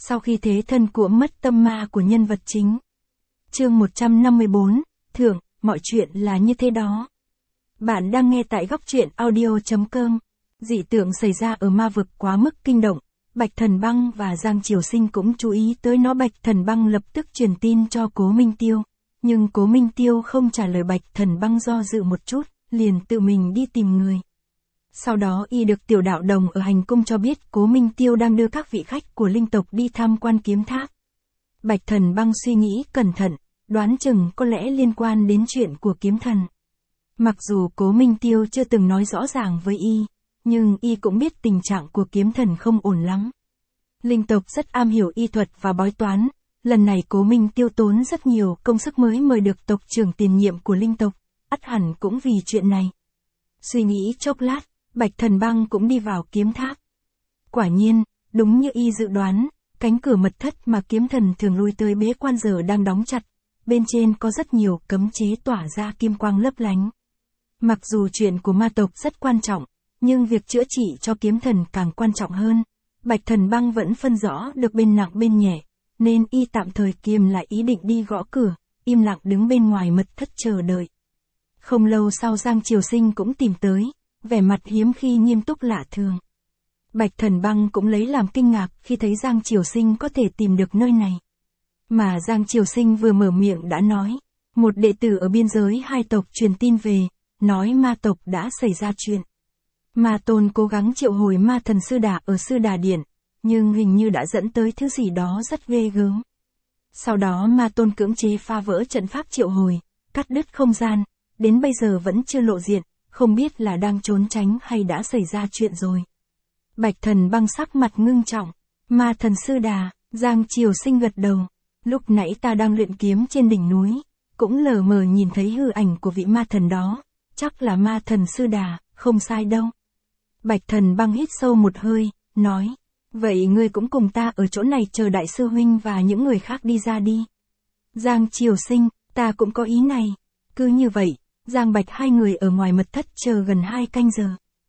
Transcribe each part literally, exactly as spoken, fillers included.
sau khi thế thân của mất tâm ma của nhân vật chính. Chương một trăm năm mươi bốn, Thưởng, mọi chuyện là như thế đó. Bạn đang nghe tại góc truyện audio chấm com. Dị tượng xảy ra ở ma vực quá mức kinh động, Bạch Thần Băng và Giang Triều Sinh cũng chú ý tới nó. Bạch Thần Băng lập tức truyền tin cho Cố Minh Tiêu, nhưng Cố Minh Tiêu không trả lời. Bạch Thần Băng do dự một chút, liền tự mình đi tìm người. Sau đó y được Tiểu Đạo Đồng ở hành cung cho biết Cố Minh Tiêu đang đưa các vị khách của linh tộc đi tham quan kiếm tháp. Bạch Thần Băng suy nghĩ cẩn thận, đoán chừng có lẽ liên quan đến chuyện của kiếm thần. Mặc dù Cố Minh Tiêu chưa từng nói rõ ràng với y, nhưng y cũng biết tình trạng của kiếm thần không ổn lắm. Linh tộc rất am hiểu y thuật và bói toán, lần này Cố Minh Tiêu tốn rất nhiều công sức mới mời được tộc trưởng tiền nhiệm của linh tộc, ắt hẳn cũng vì chuyện này. Suy nghĩ chốc lát, Bạch Thần Băng cũng đi vào kiếm tháp. Quả nhiên, đúng như y dự đoán, cánh cửa mật thất mà kiếm thần thường lui tới bế quan giờ đang đóng chặt, bên trên có rất nhiều cấm chế tỏa ra kim quang lấp lánh. Mặc dù chuyện của ma tộc rất quan trọng, nhưng việc chữa trị cho kiếm thần càng quan trọng hơn. Bạch Thần Băng vẫn phân rõ được bên nặng bên nhẹ, nên y tạm thời kiềm lại ý định đi gõ cửa, im lặng đứng bên ngoài mật thất chờ đợi. Không lâu sau Giang Triều Sinh cũng tìm tới, vẻ mặt hiếm khi nghiêm túc lạ thường. Bạch Thần Băng cũng lấy làm kinh ngạc khi thấy Giang Triều Sinh có thể tìm được nơi này. Mà Giang Triều Sinh vừa mở miệng đã nói, một đệ tử ở biên giới hai tộc truyền tin về, nói ma tộc đã xảy ra chuyện. Ma Tôn cố gắng triệu hồi ma thần Sư Đà ở Sư Đà Điện, nhưng hình như đã dẫn tới thứ gì đó rất ghê gớm. Sau đó Ma Tôn cưỡng chế phá vỡ trận pháp triệu hồi, cắt đứt không gian, đến bây giờ vẫn chưa lộ diện, không biết là đang trốn tránh hay đã xảy ra chuyện rồi. Bạch Thần Băng sắc mặt ngưng trọng, ma thần Sư Đà, Giang Triều Sinh gật đầu. Lúc nãy ta đang luyện kiếm trên đỉnh núi, cũng lờ mờ nhìn thấy hư ảnh của vị ma thần đó, chắc là ma thần Sư Đà, không sai đâu. Bạch Thần Băng hít sâu một hơi, nói, vậy ngươi cũng cùng ta ở chỗ này chờ đại sư huynh và những người khác đi ra đi. Giang Triều Sinh, ta cũng có ý này. Cứ như vậy, Giang Bạch hai người ở ngoài mật thất chờ gần hai canh giờ.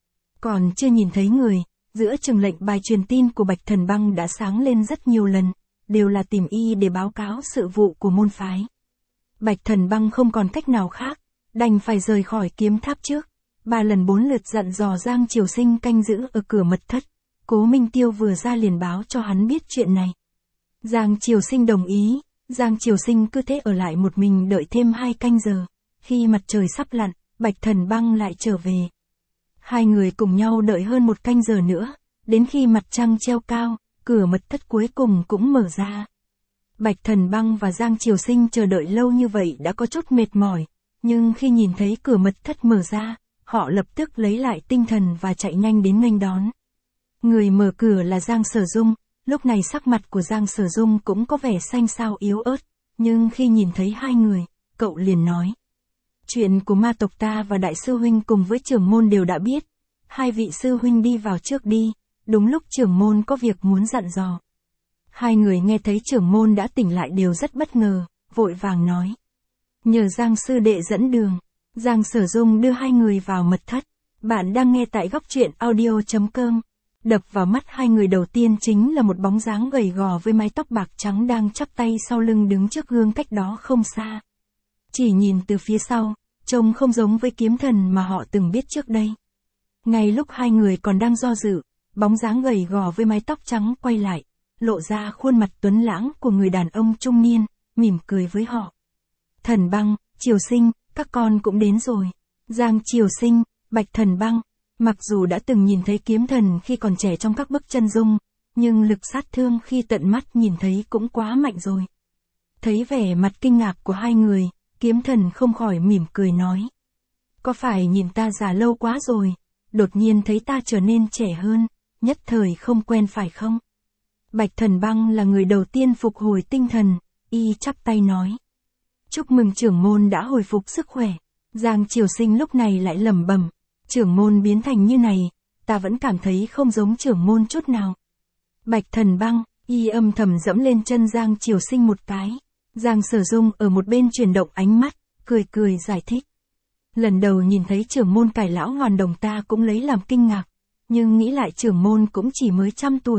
Còn chưa nhìn thấy người, giữa chừng lệnh bài truyền tin của Bạch Thần Băng đã sáng lên rất nhiều lần, đều là tìm y để báo cáo sự vụ của môn phái. Bạch Thần Băng không còn cách nào khác, đành phải rời khỏi kiếm tháp trước. Ba lần bốn lượt dặn dò Giang Triều Sinh canh giữ ở cửa mật thất. Cố Minh Tiêu vừa ra liền báo cho hắn biết chuyện này. Giang Triều Sinh đồng ý, Giang Triều Sinh cứ thế ở lại một mình đợi thêm hai canh giờ. Khi mặt trời sắp lặn, Bạch Thần Băng lại trở về. Hai người cùng nhau đợi hơn một canh giờ nữa, đến khi mặt trăng treo cao, cửa mật thất cuối cùng cũng mở ra. Bạch Thần Băng và Giang Triều Sinh chờ đợi lâu như vậy đã có chút mệt mỏi, nhưng khi nhìn thấy cửa mật thất mở ra, họ lập tức lấy lại tinh thần và chạy nhanh đến nghênh đón. Người mở cửa là Giang Sở Dung, lúc này sắc mặt của Giang Sở Dung cũng có vẻ xanh xao yếu ớt, nhưng khi nhìn thấy hai người, cậu liền nói. Chuyện của ma tộc ta và đại sư huynh cùng với trưởng môn đều đã biết, hai vị sư huynh đi vào trước đi, đúng lúc trưởng môn có việc muốn dặn dò. Hai người nghe thấy trưởng môn đã tỉnh lại đều rất bất ngờ, vội vàng nói. Nhờ Giang sư đệ dẫn đường. Giang Sở Dung đưa hai người vào mật thất. Bạn đang nghe tại góc truyện audio chấm com. Đập vào mắt hai người đầu tiên chính là một bóng dáng gầy gò với mái tóc bạc trắng đang chắp tay sau lưng đứng trước gương cách đó không xa. Chỉ nhìn từ phía sau, trông không giống với kiếm thần mà họ từng biết trước đây. Ngay lúc hai người còn đang do dự, bóng dáng gầy gò với mái tóc trắng quay lại, lộ ra khuôn mặt tuấn lãng của người đàn ông trung niên, mỉm cười với họ. Thần Băng, Triều Sinh, các con cũng đến rồi. Giang Triều Sinh, Bạch Thần Băng, mặc dù đã từng nhìn thấy kiếm thần khi còn trẻ trong các bức chân dung, nhưng lực sát thương khi tận mắt nhìn thấy cũng quá mạnh rồi. Thấy vẻ mặt kinh ngạc của hai người, kiếm thần không khỏi mỉm cười nói. Có phải nhìn ta già lâu quá rồi, đột nhiên thấy ta trở nên trẻ hơn, nhất thời không quen phải không? Bạch Thần Băng là người đầu tiên phục hồi tinh thần, y chắp tay nói. Chúc mừng trưởng môn đã hồi phục sức khỏe. Giang Triều Sinh lúc này lại lẩm bẩm, trưởng môn biến thành như này, ta vẫn cảm thấy không giống trưởng môn chút nào. Bạch Thần Băng, y âm thầm dẫm lên chân Giang Triều Sinh một cái. Giang Sở Dung ở một bên chuyển động ánh mắt, cười cười giải thích. Lần đầu nhìn thấy trưởng môn cải lão hoàn đồng ta cũng lấy làm kinh ngạc, nhưng nghĩ lại trưởng môn cũng chỉ mới trăm tuổi,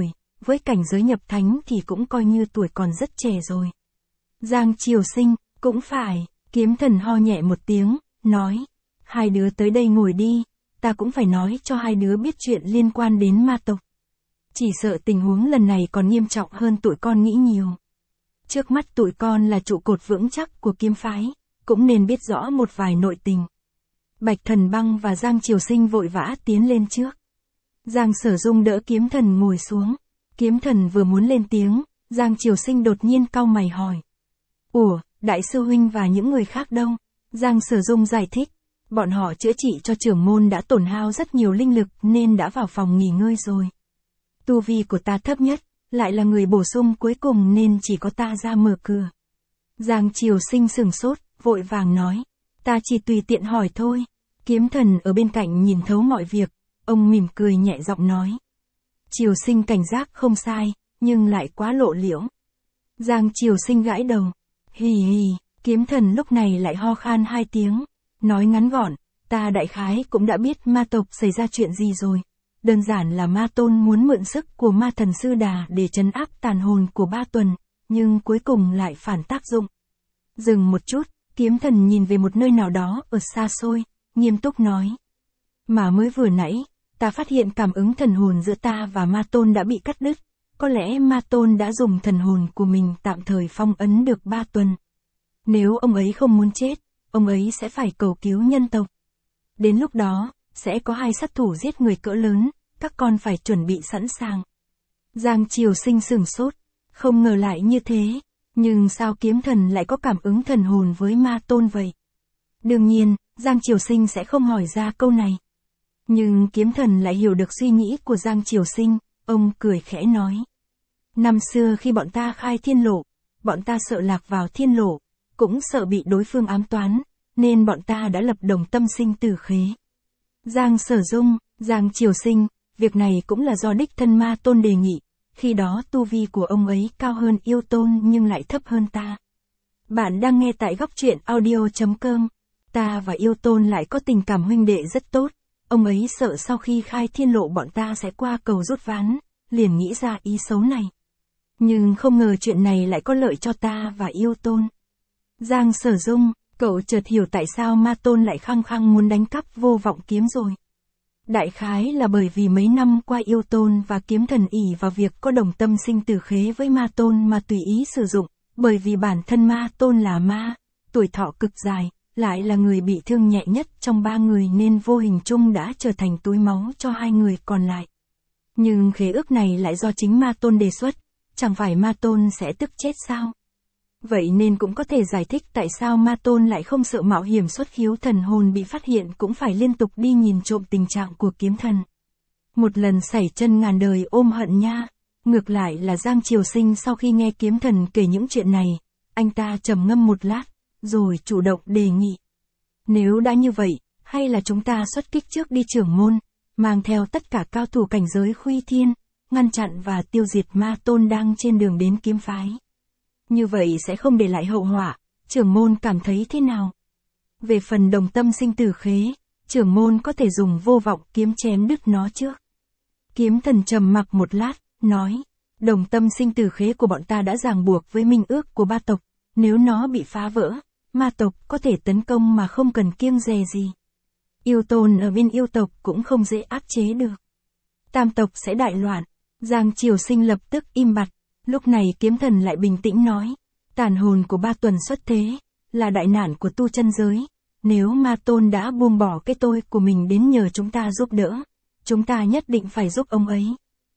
với cảnh giới nhập thánh thì cũng coi như tuổi còn rất trẻ rồi. Giang Triều Sinh, cũng phải, kiếm thần ho nhẹ một tiếng, nói, hai đứa tới đây ngồi đi, ta cũng phải nói cho hai đứa biết chuyện liên quan đến ma tộc. Chỉ sợ tình huống lần này còn nghiêm trọng hơn tụi con nghĩ nhiều. Trước mắt tụi con là trụ cột vững chắc của kiếm phái, cũng nên biết rõ một vài nội tình. Bạch Thần Băng và Giang Triều Sinh vội vã tiến lên trước. Giang Sở Dung đỡ kiếm thần ngồi xuống. Kiếm thần vừa muốn lên tiếng, Giang Triều Sinh đột nhiên cau mày hỏi. Ủa, đại sư huynh và những người khác đâu? Giang Sở Dung giải thích, bọn họ chữa trị cho trưởng môn đã tổn hao rất nhiều linh lực nên đã vào phòng nghỉ ngơi rồi. Tu vi của ta thấp nhất, lại là người bổ sung cuối cùng nên chỉ có ta ra mở cửa. Giang Triều Sinh sừng sốt, vội vàng nói, ta chỉ tùy tiện hỏi thôi. Kiếm thần ở bên cạnh nhìn thấu mọi việc, ông mỉm cười nhẹ giọng nói. Triều Sinh cảnh giác không sai, nhưng lại quá lộ liễu. Giang Triều Sinh gãi đầu. Hì hì, kiếm thần lúc này lại ho khan hai tiếng, nói ngắn gọn, ta đại khái cũng đã biết ma tộc xảy ra chuyện gì rồi. Đơn giản là ma tôn muốn mượn sức của ma thần Sư Đà để trấn áp tàn hồn của Ba Tuần, nhưng cuối cùng lại phản tác dụng. Dừng một chút, kiếm thần nhìn về một nơi nào đó ở xa xôi, nghiêm túc nói. Mà mới vừa nãy, ta phát hiện cảm ứng thần hồn giữa ta và ma tôn đã bị cắt đứt. Có lẽ ma tôn đã dùng thần hồn của mình tạm thời phong ấn được Ba Tuần. Nếu ông ấy không muốn chết, ông ấy sẽ phải cầu cứu nhân tộc. Đến lúc đó, sẽ có hai sát thủ giết người cỡ lớn, các con phải chuẩn bị sẵn sàng. Giang Triều Sinh sửng sốt, không ngờ lại như thế, nhưng sao kiếm thần lại có cảm ứng thần hồn với ma tôn vậy? Đương nhiên, Giang Triều Sinh sẽ không hỏi ra câu này. Nhưng kiếm thần lại hiểu được suy nghĩ của Giang Triều Sinh, ông cười khẽ nói. Năm xưa khi bọn ta khai thiên lộ, bọn ta sợ lạc vào thiên lộ, cũng sợ bị đối phương ám toán, nên bọn ta đã lập đồng tâm sinh tử khế. Giang Sở Dung, Giang Triều Sinh, việc này cũng là do đích thân ma tôn đề nghị, khi đó tu vi của ông ấy cao hơn yêu tôn nhưng lại thấp hơn ta. Bạn đang nghe tại góc truyện audio chấm com, ta và yêu tôn lại có tình cảm huynh đệ rất tốt, ông ấy sợ sau khi khai thiên lộ bọn ta sẽ qua cầu rút ván, liền nghĩ ra ý xấu này. Nhưng không ngờ chuyện này lại có lợi cho ta và yêu tôn. Giang Sở Dung, cậu chợt hiểu tại sao ma tôn lại khăng khăng muốn đánh cắp vô vọng kiếm rồi. Đại khái là bởi vì mấy năm qua yêu tôn và kiếm thần ỷ vào việc có đồng tâm sinh tử khế với ma tôn mà tùy ý sử dụng, bởi vì bản thân ma tôn là ma, tuổi thọ cực dài, lại là người bị thương nhẹ nhất trong ba người nên vô hình chung đã trở thành túi máu cho hai người còn lại. Nhưng khế ước này lại do chính ma tôn đề xuất, chẳng phải ma tôn sẽ tức chết sao? Vậy nên cũng có thể giải thích tại sao ma tôn lại không sợ mạo hiểm xuất khiếu thần hồn bị phát hiện cũng phải liên tục đi nhìn trộm tình trạng của kiếm thần. Một lần sảy chân ngàn đời ôm hận nha. Ngược lại là Giang Triều Sinh sau khi nghe kiếm thần kể những chuyện này, anh ta trầm ngâm một lát, rồi chủ động đề nghị. Nếu đã như vậy, hay là chúng ta xuất kích trước đi trưởng môn, mang theo tất cả cao thủ cảnh giới Khuy Thiên, ngăn chặn và tiêu diệt ma tôn đang trên đường đến kiếm phái. Như vậy sẽ không để lại hậu họa, trưởng môn cảm thấy thế nào? Về phần đồng tâm sinh tử khế, trưởng môn có thể dùng vô vọng kiếm chém đứt nó trước. Kiếm thần trầm mặc một lát, nói, đồng tâm sinh tử khế của bọn ta đã ràng buộc với minh ước của ba tộc, nếu nó bị phá vỡ, ma tộc có thể tấn công mà không cần kiêng dè gì. Yêu tôn ở bên yêu tộc cũng không dễ áp chế được. Tam tộc sẽ đại loạn. Giang Triều Sinh lập tức im bặt. Lúc này kiếm thần lại bình tĩnh nói, tàn hồn của Ba Tuần xuất thế, là đại nạn của tu chân giới. Nếu ma tôn đã buông bỏ cái tôi của mình đến nhờ chúng ta giúp đỡ, chúng ta nhất định phải giúp ông ấy.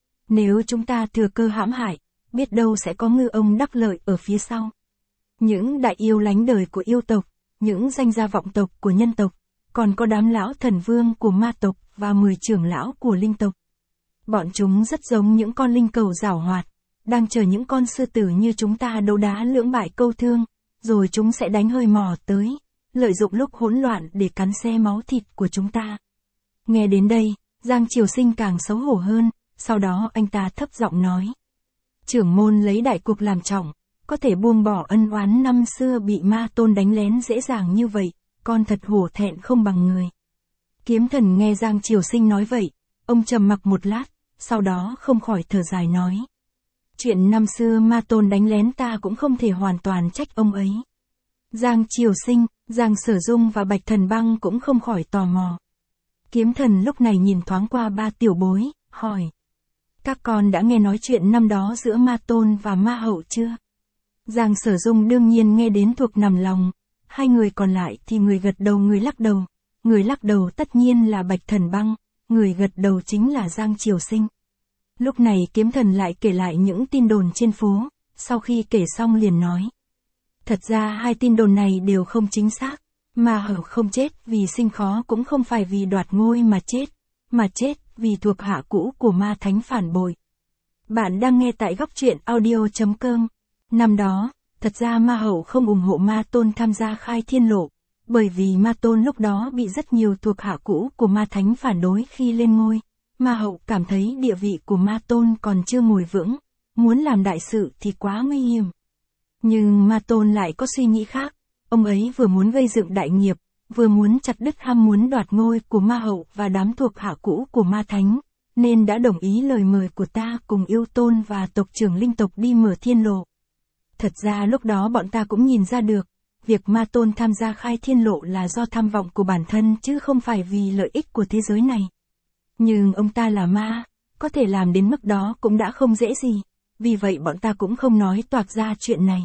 Nếu chúng ta thừa cơ hãm hại, biết đâu sẽ có ngư ông đắc lợi ở phía sau. Những đại yêu lánh đời của yêu tộc, những danh gia vọng tộc của nhân tộc, còn có đám lão thần vương của ma tộc và mười trưởng lão của linh tộc. Bọn chúng rất giống những con linh cầu giảo hoạt, đang chờ những con sư tử như chúng ta đấu đá lưỡng bại câu thương, rồi chúng sẽ đánh hơi mò tới, lợi dụng lúc hỗn loạn để cắn xé máu thịt của chúng ta. Nghe đến đây, Giang Triều Sinh càng xấu hổ hơn, sau đó anh ta thấp giọng nói. Trưởng môn lấy đại cuộc làm trọng, có thể buông bỏ ân oán năm xưa bị ma tôn đánh lén dễ dàng như vậy, con thật hổ thẹn không bằng người. Kiếm thần nghe Giang Triều Sinh nói vậy, ông trầm mặc một lát, sau đó không khỏi thở dài nói, Chuyện năm xưa Ma Tôn đánh lén ta cũng không thể hoàn toàn trách ông ấy. Giang Triều Sinh, Giang Sở Dung và Bạch Thần Băng cũng không khỏi tò mò. Kiếm Thần lúc này nhìn thoáng qua ba tiểu bối, hỏi. Các con đã nghe nói chuyện năm đó giữa Ma Tôn và Ma Hậu chưa? Giang Sở Dung đương nhiên nghe đến thuộc nằm lòng, hai người còn lại thì người gật đầu người lắc đầu. Người lắc đầu tất nhiên là Bạch Thần Băng, người gật đầu chính là Giang Triều Sinh. Lúc này Kiếm Thần lại kể lại những tin đồn trên phố, sau khi kể xong liền nói. Thật ra hai tin đồn này đều không chính xác, Ma Hậu không chết vì sinh khó cũng không phải vì đoạt ngôi mà chết, mà chết vì thuộc hạ cũ của Ma Thánh phản bội. Bạn đang nghe tại góc truyện audio chấm com. Năm đó, thật ra Ma Hậu không ủng hộ Ma Tôn tham gia khai thiên lộ, bởi vì Ma Tôn lúc đó bị rất nhiều thuộc hạ cũ của Ma Thánh phản đối khi lên ngôi. Ma Hậu cảm thấy địa vị của Ma Tôn còn chưa ngồi vững, muốn làm đại sự thì quá nguy hiểm. Nhưng Ma Tôn lại có suy nghĩ khác, ông ấy vừa muốn gây dựng đại nghiệp, vừa muốn chặt đứt ham muốn đoạt ngôi của Ma Hậu và đám thuộc hạ cũ của Ma Thánh, nên đã đồng ý lời mời của ta cùng Yêu Tôn và tộc trưởng linh tộc đi mở thiên lộ. Thật ra lúc đó bọn ta cũng nhìn ra được, việc Ma Tôn tham gia khai thiên lộ là do tham vọng của bản thân chứ không phải vì lợi ích của thế giới này. Nhưng ông ta là ma, có thể làm đến mức đó cũng đã không dễ gì, vì vậy bọn ta cũng không nói toạc ra chuyện này.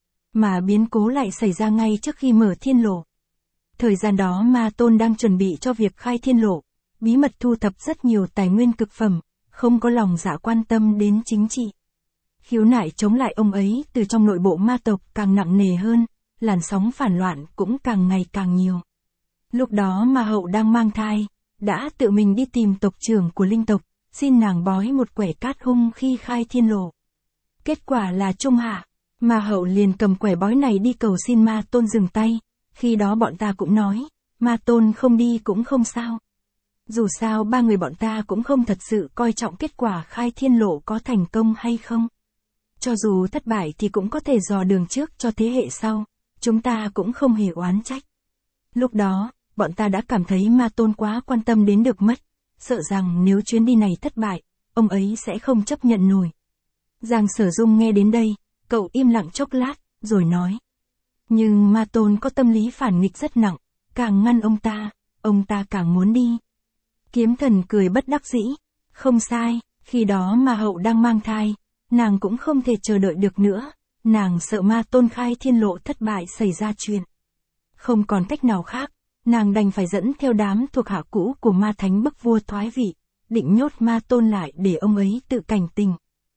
Mà biến cố lại xảy ra ngay trước khi mở thiên lộ. Thời gian đó Ma Tôn đang chuẩn bị cho việc khai thiên lộ, bí mật thu thập rất nhiều tài nguyên cực phẩm, không có lòng dạ quan tâm đến chính trị. Khiếu nại chống lại ông ấy từ trong nội bộ ma tộc càng nặng nề hơn, làn sóng phản loạn cũng càng ngày càng nhiều. Lúc đó Ma Hậu đang mang thai, đã tự mình đi tìm tộc trưởng của linh tộc, xin nàng bói một quẻ cát hung khi khai thiên lộ. Kết quả là trung hạ, Ma Hậu liền cầm quẻ bói này đi cầu xin Ma Tôn dừng tay, khi đó bọn ta cũng nói, Ma Tôn không đi cũng không sao. Dù sao ba người bọn ta cũng không thật sự coi trọng kết quả khai thiên lộ có thành công hay không. Cho dù thất bại thì cũng có thể dò đường trước cho thế hệ sau, chúng ta cũng không hề oán trách. Lúc đó, bọn ta đã cảm thấy Ma Tôn quá quan tâm đến được mất, sợ rằng nếu chuyến đi này thất bại, ông ấy sẽ không chấp nhận nổi. Giang Sở Dung nghe đến đây, cậu im lặng chốc lát, rồi nói. Nhưng Ma Tôn có tâm lý phản nghịch rất nặng, càng ngăn ông ta, ông ta càng muốn đi. Kiếm Thần cười bất đắc dĩ, không sai, khi đó Ma Hậu đang mang thai, nàng cũng không thể chờ đợi được nữa, nàng sợ Ma Tôn khai thiên lộ thất bại xảy ra chuyện. Không còn cách nào khác, nàng đành phải dẫn theo đám thuộc hạ cũ của Ma Thánh bức vua thoái vị, định nhốt Ma Tôn lại để ông ấy tự cảnh tỉnh.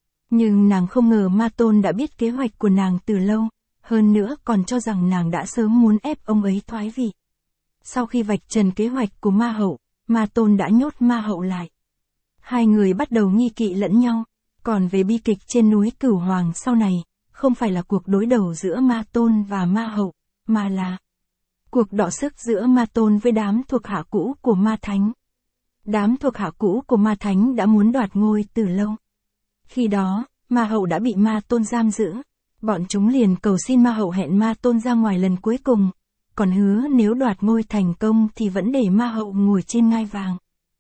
Nhưng nàng không ngờ Ma Tôn đã biết kế hoạch của nàng từ lâu, hơn nữa còn cho rằng nàng đã sớm muốn ép ông ấy thoái vị. Sau khi vạch trần kế hoạch của Ma Hậu, Ma Tôn đã nhốt Ma Hậu lại. Hai người bắt đầu nghi kỵ lẫn nhau, còn về bi kịch trên núi Cửu Hoàng sau này, không phải là cuộc đối đầu giữa Ma Tôn và Ma Hậu, mà là cuộc đọ sức giữa Ma Tôn với đám thuộc hạ cũ của Ma Thánh. Đám thuộc hạ cũ của Ma Thánh đã muốn đoạt ngôi từ lâu. Khi đó, Ma Hậu đã bị Ma Tôn giam giữ, bọn chúng liền cầu xin Ma Hậu hẹn Ma Tôn ra ngoài lần cuối cùng, còn hứa nếu đoạt ngôi thành công thì vẫn để Ma Hậu ngồi trên ngai vàng.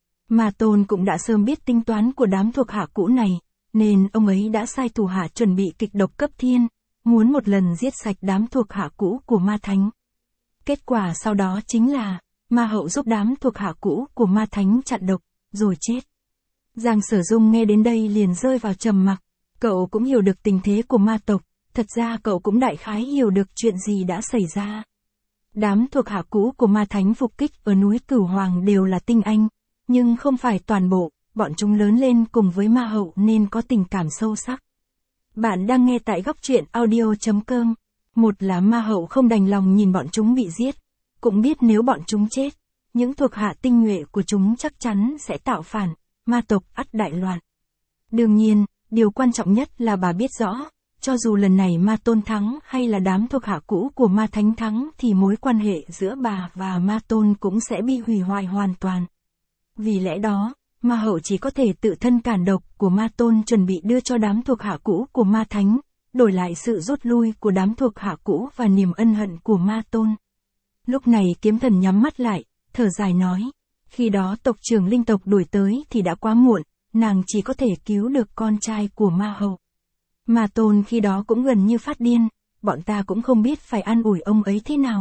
Ma Tôn cũng đã sớm biết tính toán của đám thuộc hạ cũ này, nên ông ấy đã sai thủ hạ chuẩn bị kịch độc cấp thiên, muốn một lần giết sạch đám thuộc hạ cũ của Ma Thánh. Kết quả sau đó chính là, Ma Hậu giúp đám thuộc hạ cũ của Ma Thánh chặn độc, rồi chết. Giang Sở Dung nghe đến đây liền rơi vào trầm mặc, cậu cũng hiểu được tình thế của ma tộc, thật ra cậu cũng đại khái hiểu được chuyện gì đã xảy ra. Đám thuộc hạ cũ của Ma Thánh phục kích ở núi Cửu Hoàng đều là tinh anh, nhưng không phải toàn bộ, bọn chúng lớn lên cùng với Ma Hậu nên có tình cảm sâu sắc. Bạn đang nghe tại góc truyện audio chấm com. Một là Ma Hậu không đành lòng nhìn bọn chúng bị giết, cũng biết nếu bọn chúng chết, những thuộc hạ tinh nhuệ của chúng chắc chắn sẽ tạo phản, ma tộc ắt đại loạn. Đương nhiên, điều quan trọng nhất là bà biết rõ, cho dù lần này Ma Tôn thắng hay là đám thuộc hạ cũ của Ma Thánh thắng thì mối quan hệ giữa bà và Ma Tôn cũng sẽ bị hủy hoại hoàn toàn. Vì lẽ đó, Ma Hậu chỉ có thể tự thân cản độc của Ma Tôn chuẩn bị đưa cho đám thuộc hạ cũ của Ma Thánh, đổi lại sự rút lui của đám thuộc hạ cũ và niềm ân hận của Ma Tôn. Lúc này Kiếm Thần nhắm mắt lại, thở dài nói, khi đó tộc trưởng linh tộc đuổi tới thì đã quá muộn, nàng chỉ có thể cứu được con trai của Ma Hậu. Ma Tôn khi đó cũng gần như phát điên, bọn ta cũng không biết phải an ủi ông ấy thế nào.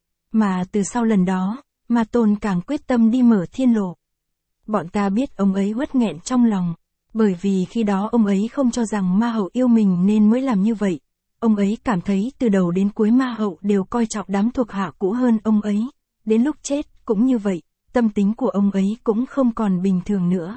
Mà từ sau lần đó, Ma Tôn càng quyết tâm đi mở thiên lộ. Bọn ta biết ông ấy uất nghẹn trong lòng, bởi vì khi đó ông ấy không cho rằng Ma Hậu yêu mình nên mới làm như vậy. Ông ấy cảm thấy từ đầu đến cuối Ma Hậu đều coi trọng đám thuộc hạ cũ hơn ông ấy. Đến lúc chết cũng như vậy, tâm tính của ông ấy cũng không còn bình thường nữa.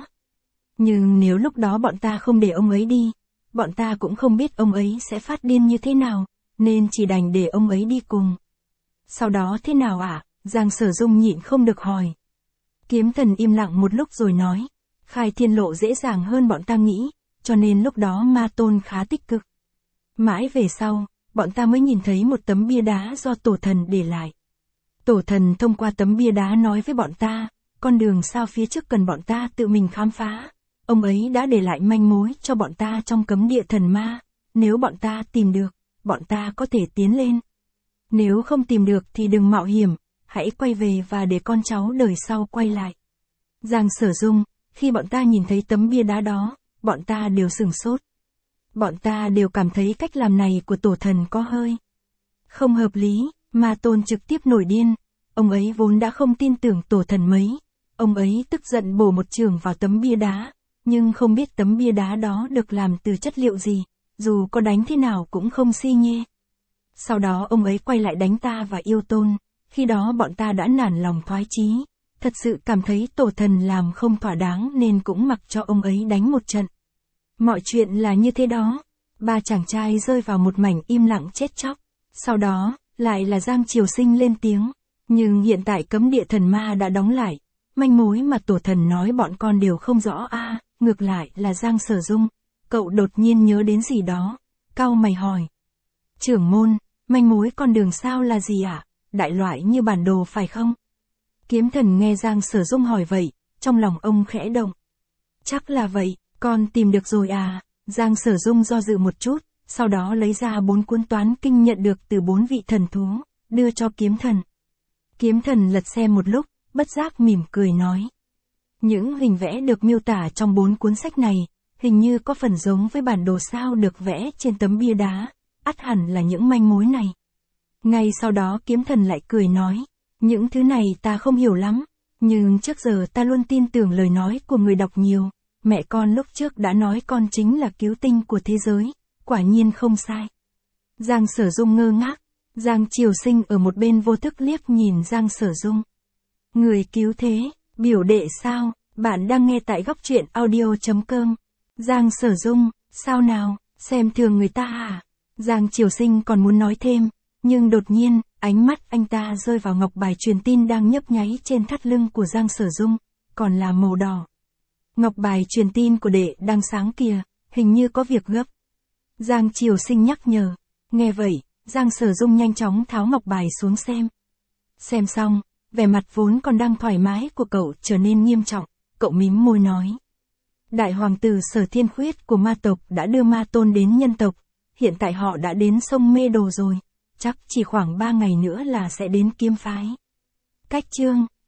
Nhưng nếu lúc đó bọn ta không để ông ấy đi, bọn ta cũng không biết ông ấy sẽ phát điên như thế nào, nên chỉ đành để ông ấy đi cùng. Sau đó thế nào ạ? À? Giang Sở Dung nhịn không được hỏi. Kiếm Thần im lặng một lúc rồi nói, khai thiên lộ dễ dàng hơn bọn ta nghĩ, cho nên lúc đó Ma Tôn khá tích cực. Mãi về sau, bọn ta mới nhìn thấy một tấm bia đá do tổ thần để lại. Tổ thần thông qua tấm bia đá nói với bọn ta, con đường sao phía trước cần bọn ta tự mình khám phá. Ông ấy đã để lại manh mối cho bọn ta trong cấm địa thần ma, nếu bọn ta tìm được, bọn ta có thể tiến lên. Nếu không tìm được thì đừng mạo hiểm, hãy quay về và để con cháu đời sau quay lại. Giang Sở Dung, khi bọn ta nhìn thấy tấm bia đá đó, bọn ta đều sửng sốt. Bọn ta đều cảm thấy cách làm này của tổ thần có hơi không hợp lý. Ma Tôn trực tiếp nổi điên, ông ấy vốn đã không tin tưởng tổ thần mấy. Ông ấy tức giận bổ một chưởng vào tấm bia đá, nhưng không biết tấm bia đá đó được làm từ chất liệu gì, dù có đánh thế nào cũng không xi nhê. Sau đó ông ấy quay lại đánh ta và Yêu Tôn, khi đó bọn ta đã nản lòng thoái chí, thật sự cảm thấy tổ thần làm không thỏa đáng nên cũng mặc cho ông ấy đánh một trận. Mọi chuyện là như thế đó, ba chàng trai rơi vào một mảnh im lặng chết chóc, sau đó, lại là Giang Triều Sinh lên tiếng, nhưng hiện tại cấm địa thần ma đã đóng lại, manh mối mà tổ thần nói bọn con đều không rõ a. À, ngược lại là Giang Sở Dung, cậu đột nhiên nhớ đến gì đó, cau mày hỏi. Trưởng môn, manh mối con đường sao là gì ạ? À? Đại loại như bản đồ phải không? Kiếm Thần nghe Giang Sở Dung hỏi vậy, trong lòng ông khẽ động. Chắc là vậy, con tìm được rồi à? Giang Sở Dung do dự một chút, sau đó lấy ra bốn cuốn toán kinh nhận được từ bốn vị thần thú, đưa cho Kiếm Thần. Kiếm Thần lật xem một lúc, bất giác mỉm cười nói. Những hình vẽ được miêu tả trong bốn cuốn sách này, hình như có phần giống với bản đồ sao được vẽ trên tấm bia đá, ắt hẳn là những manh mối này. Ngay sau đó Kiếm Thần lại cười nói, những thứ này ta không hiểu lắm, nhưng trước giờ ta luôn tin tưởng lời nói của người đọc nhiều, mẹ con lúc trước đã nói con chính là cứu tinh của thế giới, quả nhiên không sai. Giang Sở Dung ngơ ngác, Giang Triều Sinh ở một bên vô thức liếc nhìn Giang Sở Dung. Người cứu thế, biểu đệ sao, bạn đang nghe tại góc truyện audio chấm com. Giang Sở Dung, sao nào, xem thường người ta à? Giang Triều Sinh còn muốn nói thêm, nhưng đột nhiên, ánh mắt anh ta rơi vào ngọc bài truyền tin đang nhấp nháy trên thắt lưng của Giang Sở Dung, còn là màu đỏ. Ngọc bài truyền tin của đệ đang sáng kìa, hình như có việc gấp. Giang Triều Sinh nhắc nhở, nghe vậy, Giang Sở Dung nhanh chóng tháo ngọc bài xuống xem. Xem xong, vẻ mặt vốn còn đang thoải mái của cậu trở nên nghiêm trọng, cậu mím môi nói. Đại hoàng tử Sở Thiên Khuyết của ma tộc đã đưa Ma Tôn đến nhân tộc, hiện tại họ đã đến sông Mê Đồ rồi, chắc chỉ khoảng ba ngày nữa là sẽ đến kiếm phái. Cách chương